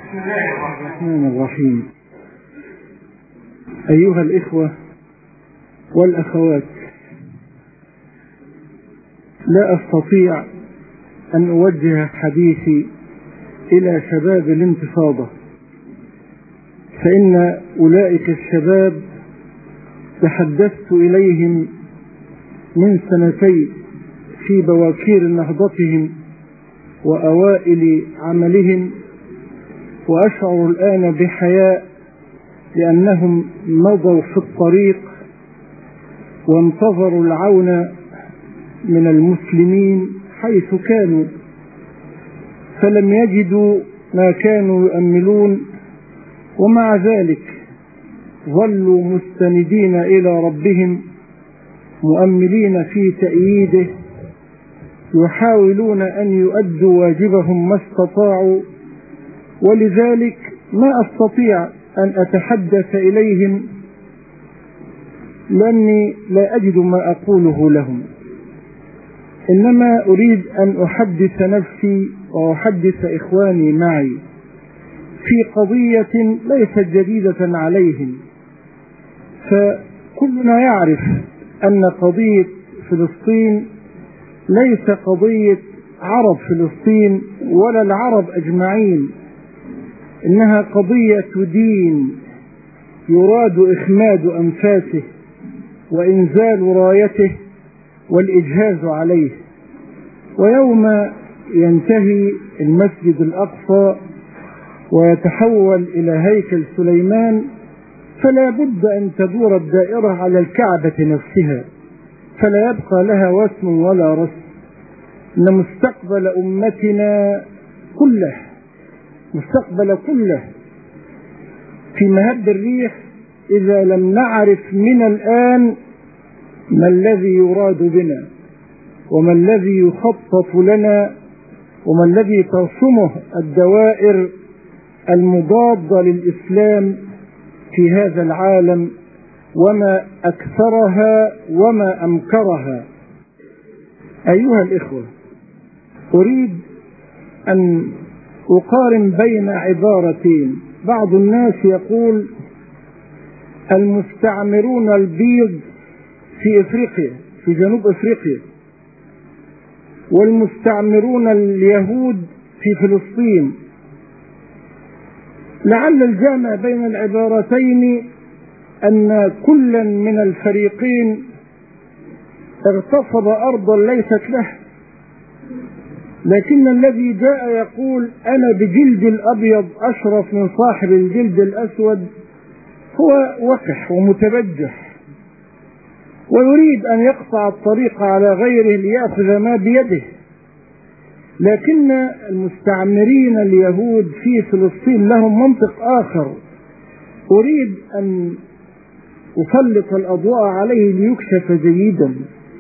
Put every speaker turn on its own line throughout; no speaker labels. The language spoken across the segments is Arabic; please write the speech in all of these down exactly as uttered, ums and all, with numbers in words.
بسم الله الرحمن الرحيم. أيها الإخوة والأخوات، لا أستطيع أن أوجه حديثي إلى شباب الانتفاضة، فإن أولئك الشباب تحدثت إليهم من سنتين في بواكير نهضتهم وأوائل عملهم، وأشعر الآن بحياء لأنهم مضوا في الطريق وانتظروا العون من المسلمين حيث كانوا، فلم يجدوا ما كانوا يؤملون، ومع ذلك ظلوا مستندين إلى ربهم مؤملين في تأييده، يحاولون أن يؤدوا واجبهم ما استطاعوا. ولذلك ما أستطيع أن أتحدث إليهم لأني لا أجد ما أقوله لهم، إنما أريد أن أحدث نفسي وأحدث إخواني معي في قضية ليست جديدة عليهم. فكلنا يعرف أن قضية فلسطين ليس قضية عرب فلسطين ولا العرب أجمعين، إنها قضية دين يراد إخماد أنفاسه وإنزال رايته والإجهاز عليه. ويوم ينتهي المسجد الأقصى ويتحول إلى هيكل سليمان فلا بد أن تدور الدائرة على الكعبة نفسها، فلا يبقى لها وسم ولا رسم. إن مستقبل أمتنا كله مستقبل كله في مهب الريح إذا لم نعرف من الآن ما الذي يراد بنا وما الذي يخطط لنا وما الذي ترسمه الدوائر المضادة للإسلام في هذا العالم، وما أكثرها وما أمكرها. أيها الإخوة، أريد أن أقارن بين عبارتين. بعض الناس يقول المستعمرون البيض في إفريقيا في جنوب إفريقيا والمستعمرون اليهود في فلسطين. لعل الجامع بين العبارتين أن كلا من الفريقين اغتصب أرضا ليست له، لكن الذي جاء يقول أنا بجلد الأبيض أشرف من صاحب الجلد الأسود هو وقح ومتبجح، ويريد أن يقطع الطريق على غيره ليأخذ ما بيده. لكن المستعمرين اليهود في فلسطين لهم منطق آخر أريد أن أسلط الأضواء عليه ليكشف جيدا.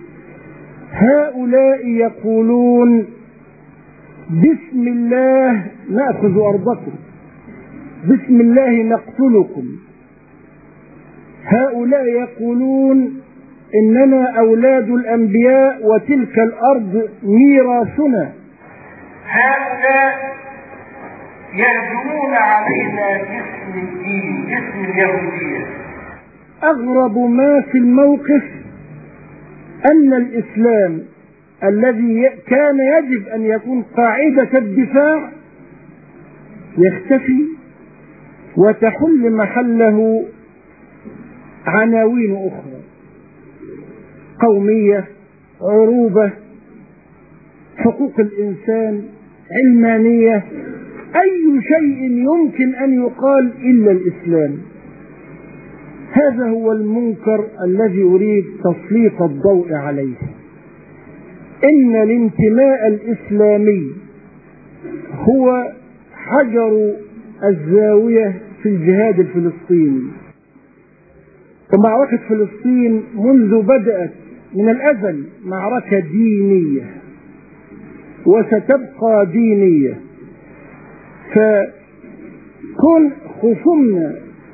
هؤلاء يقولون بسم الله نأخذ أرضكم، بسم الله نقتلكم. هؤلاء يقولون إننا أولاد الأنبياء وتلك الأرض ميراثنا.
هؤلاء يهجمون علينا باسم الدين، باسم اليهودية.
أغرب ما في الموقف أن الإسلام الذي كان يجب أن يكون قاعدة الدفاع يختفي وتحل محله عناوين أخرى: قومية، عروبة، حقوق الإنسان، علمانية، أي شيء يمكن أن يقال إلا الإسلام. هذا هو المنكر الذي أريد تسليط الضوء عليه. إن الانتماء الإسلامي هو حجر الزاوية في الجهاد الفلسطيني، ومعركة فلسطين منذ بدأت من الأزل معركة دينية وستبقى دينية. فكون خصومنا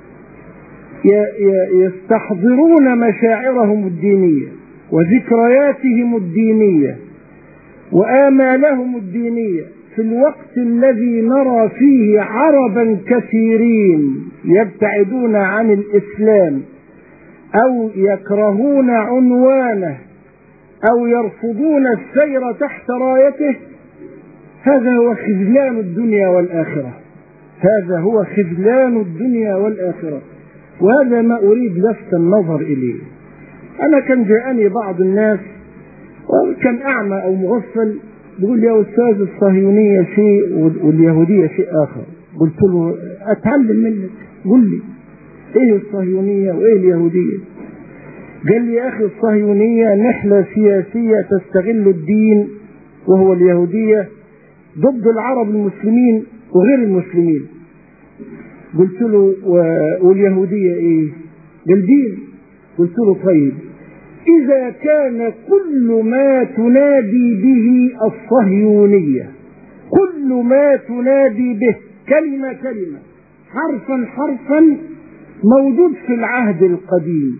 يستحضرون مشاعرهم الدينية وذكرياتهم الدينية وآمالهم الدينية في الوقت الذي نرى فيه عربا كثيرين يبتعدون عن الإسلام أو يكرهون عنوانه أو يرفضون السير تحت رايته، هذا هو خذلان الدنيا والآخرة. هذا هو خذلان الدنيا والآخرة، وهذا ما أريد لفت النظر إليه. أنا كان جاءني بعض الناس وكان أعمى أو مغفل بيقول يا أستاذ الصهيونية شيء واليهودية شيء آخر. قلت له أتعلم منك، قل لي إيه الصهيونية وإيه اليهودية؟ قال لي يا أخي الصهيونية نحلة سياسية تستغل الدين، وهو اليهودية ضد العرب المسلمين وغير المسلمين. قلت له واليهودية إيه؟ قال دين. قلت له طيب إذا كان كل ما تنادي به الصهيونية، كل ما تنادي به كلمة كلمة حرفا حرفا موجود في العهد القديم،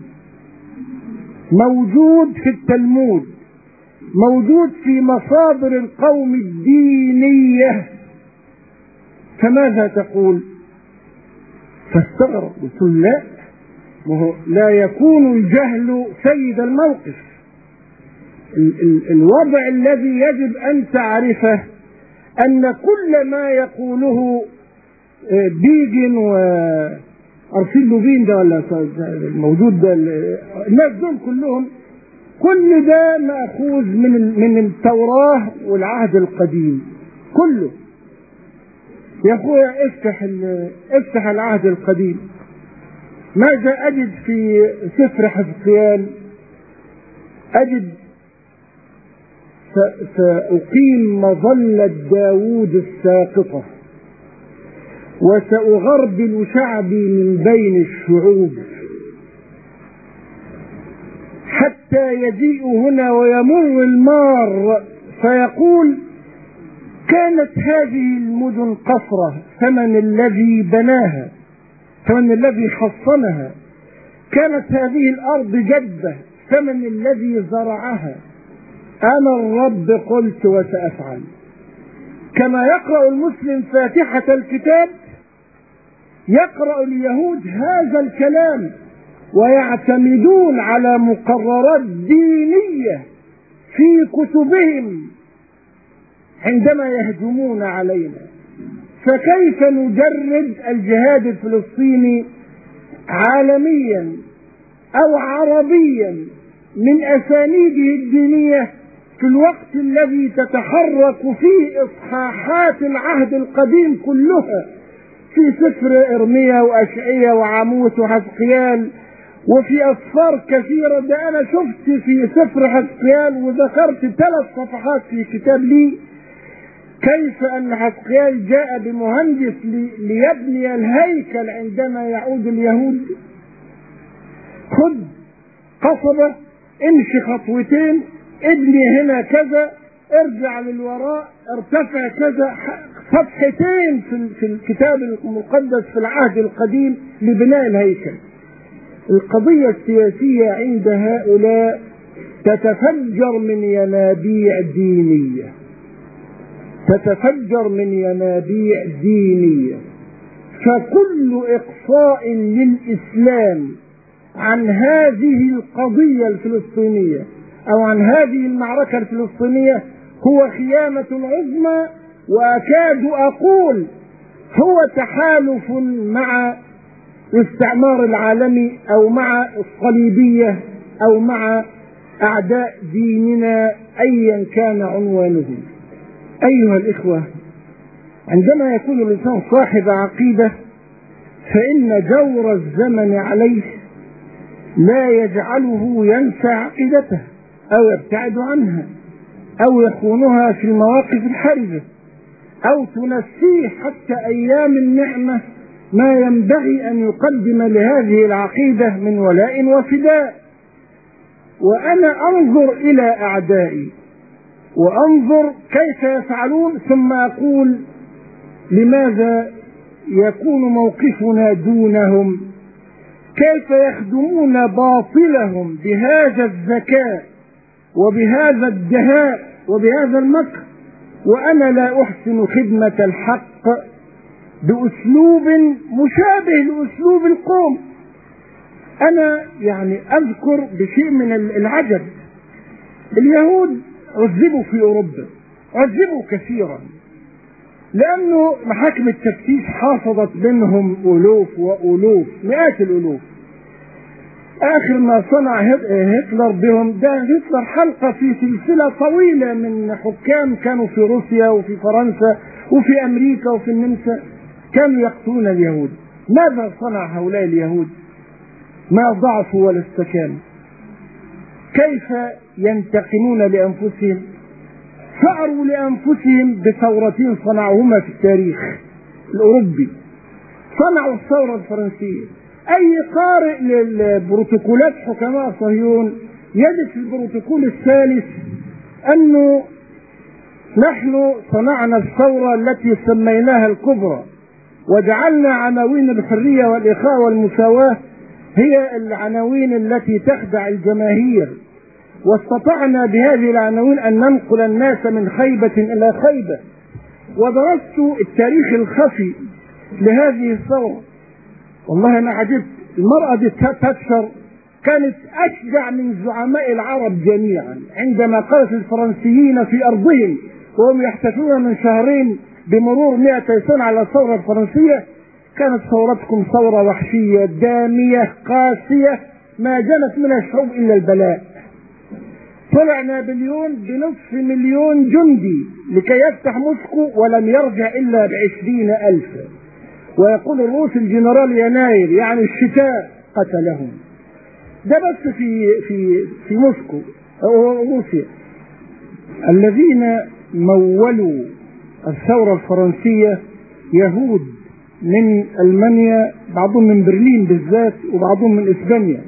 موجود في التلمود، موجود في مصادر القوم الدينية، فماذا تقول؟ فاستغرب. قلت له لا، لا يكون الجهل سيد الموقف. ال ال الوضع الذي يجب أن تعرفه أن كل ما يقوله بيجن وأرسل لوبين ده ولا الموجود ده، الناس دول كلهم، كل ده مأخوذ من من التوراة والعهد القديم كله. يا أخويا افتح افتح العهد القديم. ماذا أجد في سفر حزقيال؟ أجد سأقيم مظلة داود الساقطة وسأغربل شعبي من بين الشعوب حتى يجيء هنا ويمر المار فيقول كانت هذه المدن قصرة، فمن الذي بناها؟ فمن الذي حصنها؟ كانت هذه الأرض جدة، فمن الذي زرعها؟ أنا الرب قلت وسأفعل. كما يقرأ المسلم فاتحة الكتاب يقرأ اليهود هذا الكلام ويعتمدون على مقررات دينية في كتبهم عندما يهجمون علينا. فكيف نجرد الجهاد الفلسطيني عالميا أو عربيا من أسانيده الدينية في الوقت الذي تتحرك فيه إصحاحات العهد القديم كلها في سفر إرميا وأشعيا وعاموس وحزقيال وفي أسفار كثيرة؟ ده أنا شفت في سفر حزقيال وذكرت ثلاث صفحات في كتاب لي كيف أن حزقيال جاء بمهندس ليبني الهيكل عندما يعود اليهود. خذ قصبة، امشي خطوتين، ابني هنا كذا، ارجع للوراء، ارتفع كذا، صفحتين في الكتاب المقدس في العهد القديم لبناء الهيكل. القضية السياسية عند هؤلاء تتفجر من ينابيع دينية، تتفجر من ينابيع دينية. فكل إقصاء للإسلام عن هذه القضية الفلسطينية أو عن هذه المعركة الفلسطينية هو خيانة عظمى، وأكاد أقول هو تحالف مع الاستعمار العالمي أو مع الصليبية أو مع أعداء ديننا أيا كان عنوانهم. أيها الإخوة، عندما يكون الإنسان صاحب عقيدة فإن جور الزمن عليه لا يجعله ينسى عقيدته أو يبتعد عنها أو يخونها في المواقف الحرجة أو تنسيه حتى أيام النعمة ما ينبغي أن يقدم لهذه العقيدة من ولاء وفداء. وأنا أنظر إلى أعدائي وأنظر كيف يفعلون ثم أقول لماذا يكون موقفنا دونهم؟ كيف يخدمون باطلهم بهذا الذكاء وبهذا الدهاء وبهذا المكر، وأنا لا أحسن خدمة الحق بأسلوب مشابه لأسلوب القوم. أنا يعني أذكر بشيء من العجب، اليهود عذبوا في أوروبا، عذبوا كثيرا، لأنه محاكم التفتيش حافظت منهم ألوف وألوف، مئات الألوف. آخر ما صنع هتلر بهم، ده هتلر حلقة في سلسلة طويلة من حكام كانوا في روسيا وفي فرنسا وفي أمريكا وفي النمسا كانوا يقتلون اليهود. ماذا صنع هؤلاء اليهود؟ ما ضعفوا ولا استكانوا. كيف ينتقمون لأنفسهم؟ ثأروا لأنفسهم بثورتين صنعوهما في التاريخ الأوروبي. صنعوا الثورة الفرنسية. أي قارئ للبروتوكولات حكماء صهيون يجد في البروتوكول الثالث أنه نحن صنعنا الثورة التي سميناها الكبرى، وجعلنا عناوين الحرية والإخاء والمساواة هي العناوين التي تخدع الجماهير، واستطعنا بهذه العناوين أن ننقل الناس من خيبة إلى خيبة. ودرست التاريخ الخفي لهذه الثورة، والله أنا عجبت. المرأة دي تاتشر كانت أشجع من زعماء العرب جميعا عندما قالت الفرنسيين في أرضهم وهم يحتفلون من شهرين بمرور مئتي سنة على الثورة الفرنسية: كانت ثورتكم ثورة وحشية دامية قاسية ما جنت منها الشعوب إلا البلاء. طلع نابليون بنصف مليون جندي لكي يفتح موسكو ولم يرجع إلا بعشرين ألفا، ويقول الروس الجنرال يناير يعني الشتاء قتلهم. ده بس في في في موسكو أو روسيا. الذين مولوا الثورة الفرنسية يهود من ألمانيا، بعضهم من برلين بالذات وبعضهم من إسبانيا.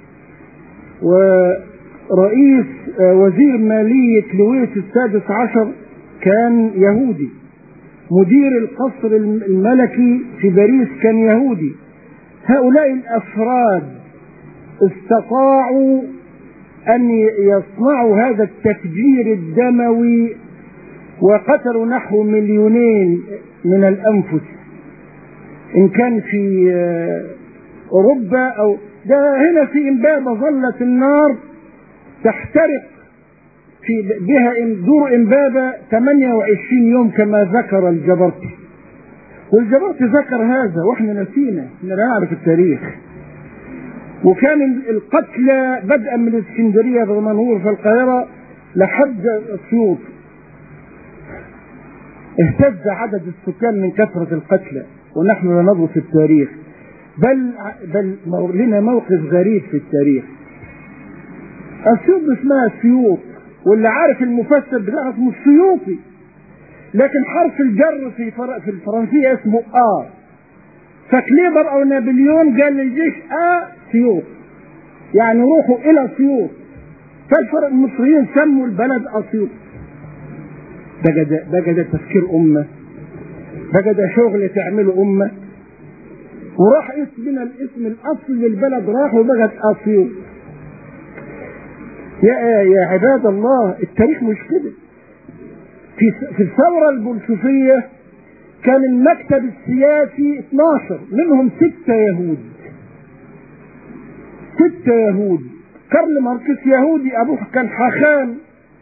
ورئيس وزير مالية لويس السادس عشر كان يهودي، مدير القصر الملكي في باريس كان يهودي. هؤلاء الأفراد استطاعوا أن يصنعوا هذا التفجير الدموي وقتلوا نحو مليونين من الأنفس، إن كان في أوروبا أو ده هنا في إمبابة. ظلت النار تحترق في بها دور إمبابة ثمانية وعشرين يوم كما ذكر الجبرتي، والجبرتي ذكر هذا وإحنا نسينا، إحنا لا نعرف التاريخ. وكان القتلى بدءا من الإسكندرية بالمنهور في القاهرة لحد أسيوط. اهتز عدد السكان من كثرة القتلى، ونحن لا ندرس التاريخ، بل بل لنا موقف غريب في التاريخ. أسيوط اسمها سيوط، واللي عارف المفسر بتاعها اسمه السيوطي، لكن حرف الجر في فر... في الفرنسية اسمه آ. فكليبر أو نابليون قال للجيش آ سيوط، يعني روحوا إلى سيوط. فالفرق المصريين سموا البلد أسيوط. بقى ده بقى ده تفكير أمة، بقى ده شغل تعمله أمة. وراح اسمنا الاسم الأصل للبلد راح وبقت أسيوط. يا يا عباد الله، التاريخ مش كده. في في الثورة البولشفية كان المكتب السياسي اثناشر، منهم ستة يهود. ستة يهود. كارل ماركس يهودي، أبوه كان حاخام،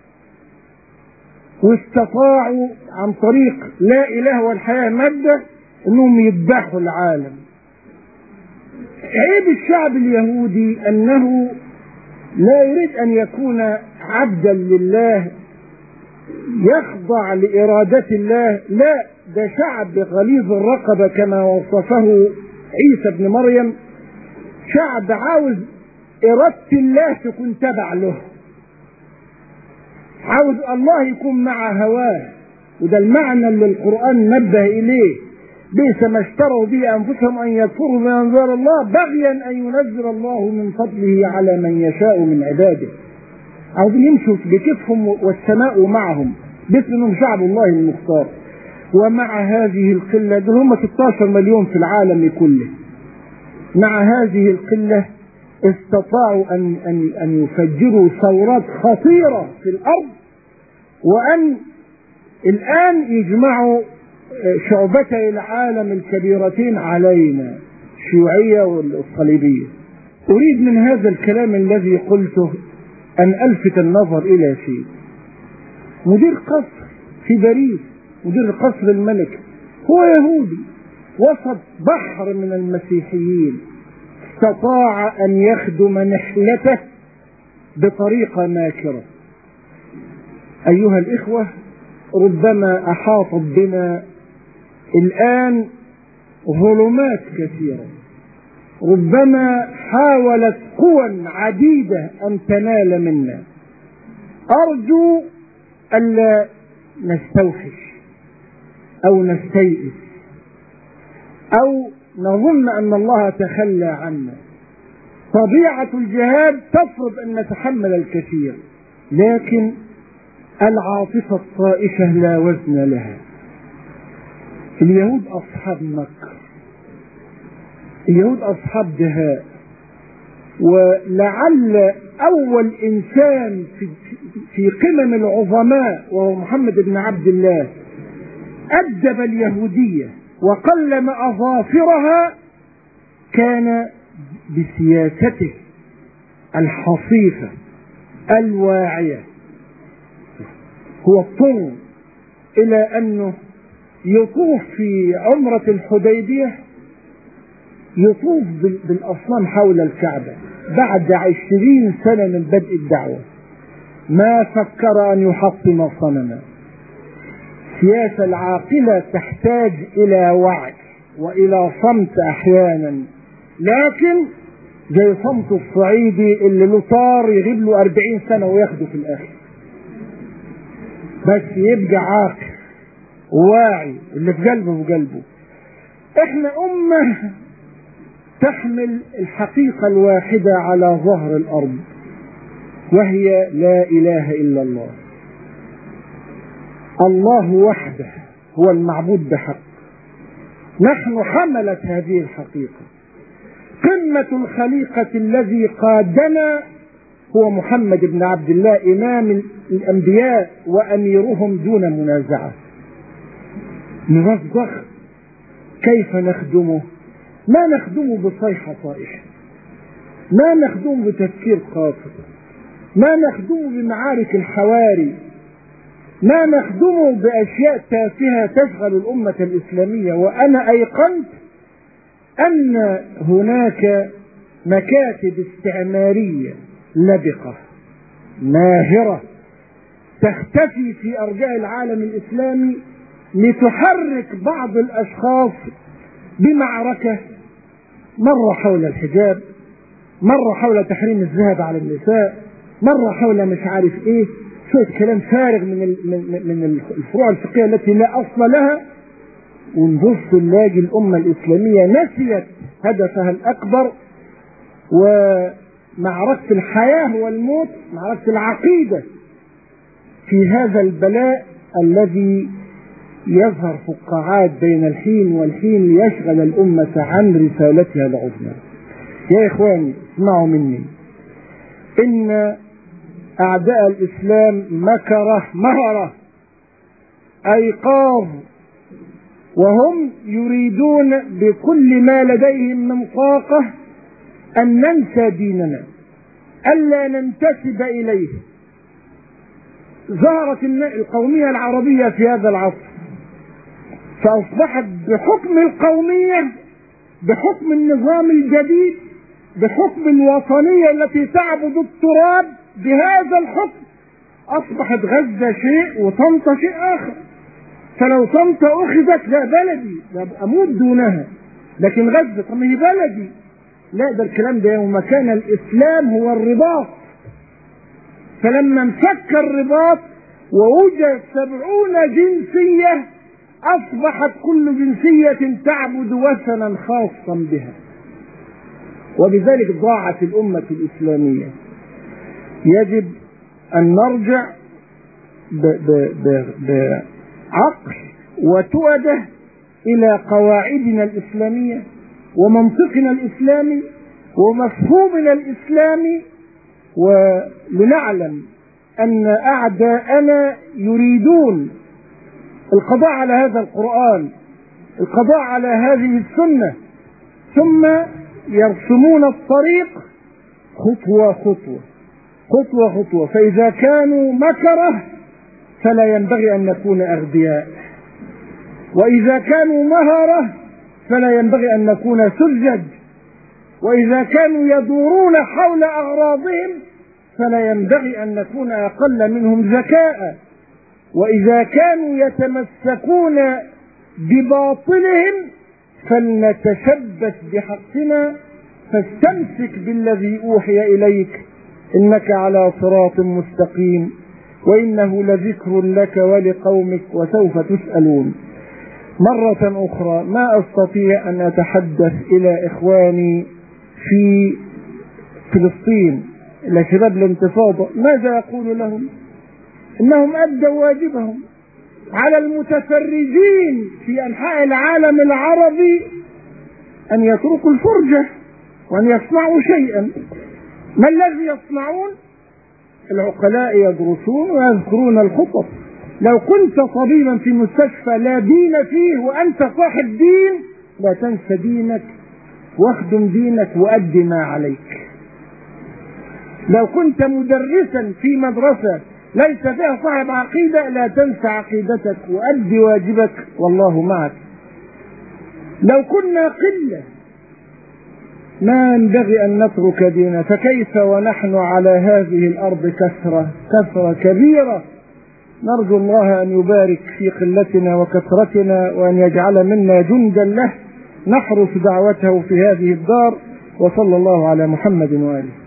واستطاعوا عن طريق لا إله والحياة مادة أنهم يذبحوا العالم. عيب الشعب اليهودي أنه لا يريد أن يكون عبدا لله يخضع لإرادة الله، لا، ده شعب غليظ الرقبة كما وصفه عيسى بن مريم، شعب عاوز إرادة الله تكون تبع له، عاوز الله يكون مع هواه. وده المعنى اللي القرآن نبه إليه: بئس ما اشتروا به أنفسهم أن يكفروا بأنزال الله بغيا أن ينزل الله من فضله على من يشاء من عباده. عاوزين يمشوا بكتفهم والسماء معهم، باسم انهم شعب الله المختار. ومع هذه القلة، دول هم ستة عشر مليون في العالم كله، مع هذه القلة استطاعوا أن أن أن يفجروا ثورات خطيرة في الأرض، وأن الآن يجمعوا شعبتي العالم الكبيرتين علينا، الشيوعية والصليبية. أريد من هذا الكلام الذي قلته أن ألفت النظر إلى شيء. مدير قصر في باريس، مدير القصر الملكي، هو يهودي وسط بحر من المسيحيين، استطاع أن يخدم نحلته بطريقة ماكرة. أيها الإخوة، ربما أحاطت بنا الآن ظلمات كثيرة، ربما حاولت قوى عديدة أن تنال منا. أرجو ألا نستوحش أو نستيئس أو نظن أن الله تخلى عنا. طبيعة الجهاد تفرض أن نتحمل الكثير، لكن العاطفة الطائشة لا وزن لها. اليهود أصحاب مكر، اليهود أصحاب دهاء، ولعل أول إنسان في, في قمم العظماء وهو محمد بن عبد الله أدب اليهودية وقلم أظافرها كان بسياسته الحصيفة الواعية. هو اضطر إلى أنه يطوف في عمرة الحديبية، يطوف بالأصنام حول الكعبة بعد عشرين سنة من بدء الدعوة. ما فكر أن يحطم صنما. السياسة العاقلة تحتاج إلى وعي وإلى صمت أحيانا، لكن زي صمت الصعيدي اللي له طار يغيب له أربعين سنة وياخده في الآخر، بس يبقى عاقل واعي اللي في قلبه في قلبه. احنا أمة تحمل الحقيقة الواحدة على ظهر الأرض، وهي لا إله إلا الله. الله وحده هو المعبود بحق. نحن حملت هذه الحقيقة. قمة الخليقة الذي قادنا هو محمد بن عبد الله، إمام الأنبياء وأميرهم دون منازعة. نراس ضخم. كيف نخدمه؟ ما نخدمه بصيحة طائشة، ما نخدمه بتفكير قاصر، ما نخدمه بمعارك الحواري، ما نخدمه بأشياء تافهة تشغل الأمة الإسلامية. وأنا أيقنت أن هناك مكاتب استعمارية لبقة ماهرة تختفي في أرجاء العالم الإسلامي لتحرك بعض الأشخاص بمعركة، مرة حول الحجاب، مرة حول تحريم الذهب على النساء، مرة حول مش عارف ايه، شوية كلام فارغ من من الفروع الفقهية التي لا أصل لها. ونبص نلاقي الأمة الإسلامية نسيت هدفها الأكبر، ومعركة الحياة والموت، معركة العقيدة في هذا البلاء الذي يظهر فقاعات بين الحين والحين ليشغل الأمة عن رسالتها العظمى. يا إخواني اسمعوا مني، إن أعداء الإسلام مكره مهرة أيقاظ، وهم يريدون بكل ما لديهم من طاقة أن ننسى ديننا، ألا ننتسب إليه. ظهرت القومية العربية في هذا العصر، فأصبحت بحكم القومية، بحكم النظام الجديد، بحكم الوطنية التي تعبد التراب، بهذا الحكم أصبحت غزة شيء وطنطا شيء آخر. فلو طنطا أخذت لا بلدي، لا أموت دونها، لكن غزة طب هي بلدي. لا، ده الكلام ده يوم كان الإسلام هو الرباط. فلما انفك الرباط ووجد سبعون جنسية، أصبحت كل جنسية تعبد وثنا خاصا بها، وبذلك ضاعت الأمة الإسلامية. يجب أن نرجع بعقل وتؤدة إلى قواعدنا الإسلامية ومنطقنا الإسلامي ومفهومنا الإسلامي، ولنعلم أن أعداءنا يريدون القضاء على هذا القرآن، القضاء على هذه السنة، ثم يرسمون الطريق خطوة خطوة خطوة خطوة. فإذا كانوا مكره فلا ينبغي أن نكون أغبياء، وإذا كانوا مهرة فلا ينبغي أن نكون سذج، وإذا كانوا يدورون حول أغراضهم فلا ينبغي أن نكون أقل منهم ذكاء، وإذا كانوا يتمسكون بباطلهم فلنتشبث بحقنا، فاستمسك بالذي أوحي إليك إنك على صراط مستقيم، وإنه لذكر لك ولقومك وسوف تسألون. مرة أخرى ما أستطيع أن أتحدث إلى إخواني في فلسطين، إلى شباب الانتفاضة، ماذا أقول لهم؟ إنهم أدوا واجبهم. على المتفرجين في أنحاء العالم العربي أن يتركوا الفرجة وأن يصنعوا شيئا. ما الذي يصنعون؟ العقلاء يدرسون ويذكرون الخطط. لو كنت طبيبا في مستشفى لا دين فيه وأنت صاحب دين، لا تنسى دينك واخدم دينك وأدي ما عليك. لو كنت مدرسا في مدرسة ليس فيها صاحب عقيدة، لا تنسى عقيدتك وأدي واجبك والله معك. لو كنا قلة ما ينبغي أن نترك ديننا، فكيف ونحن على هذه الأرض كثرة كثرة كبيرة. نرجو الله أن يبارك في قلتنا وكثرتنا، وأن يجعل منا جندا له نحرس دعوته في هذه الدار. وصلى الله على محمد وآله.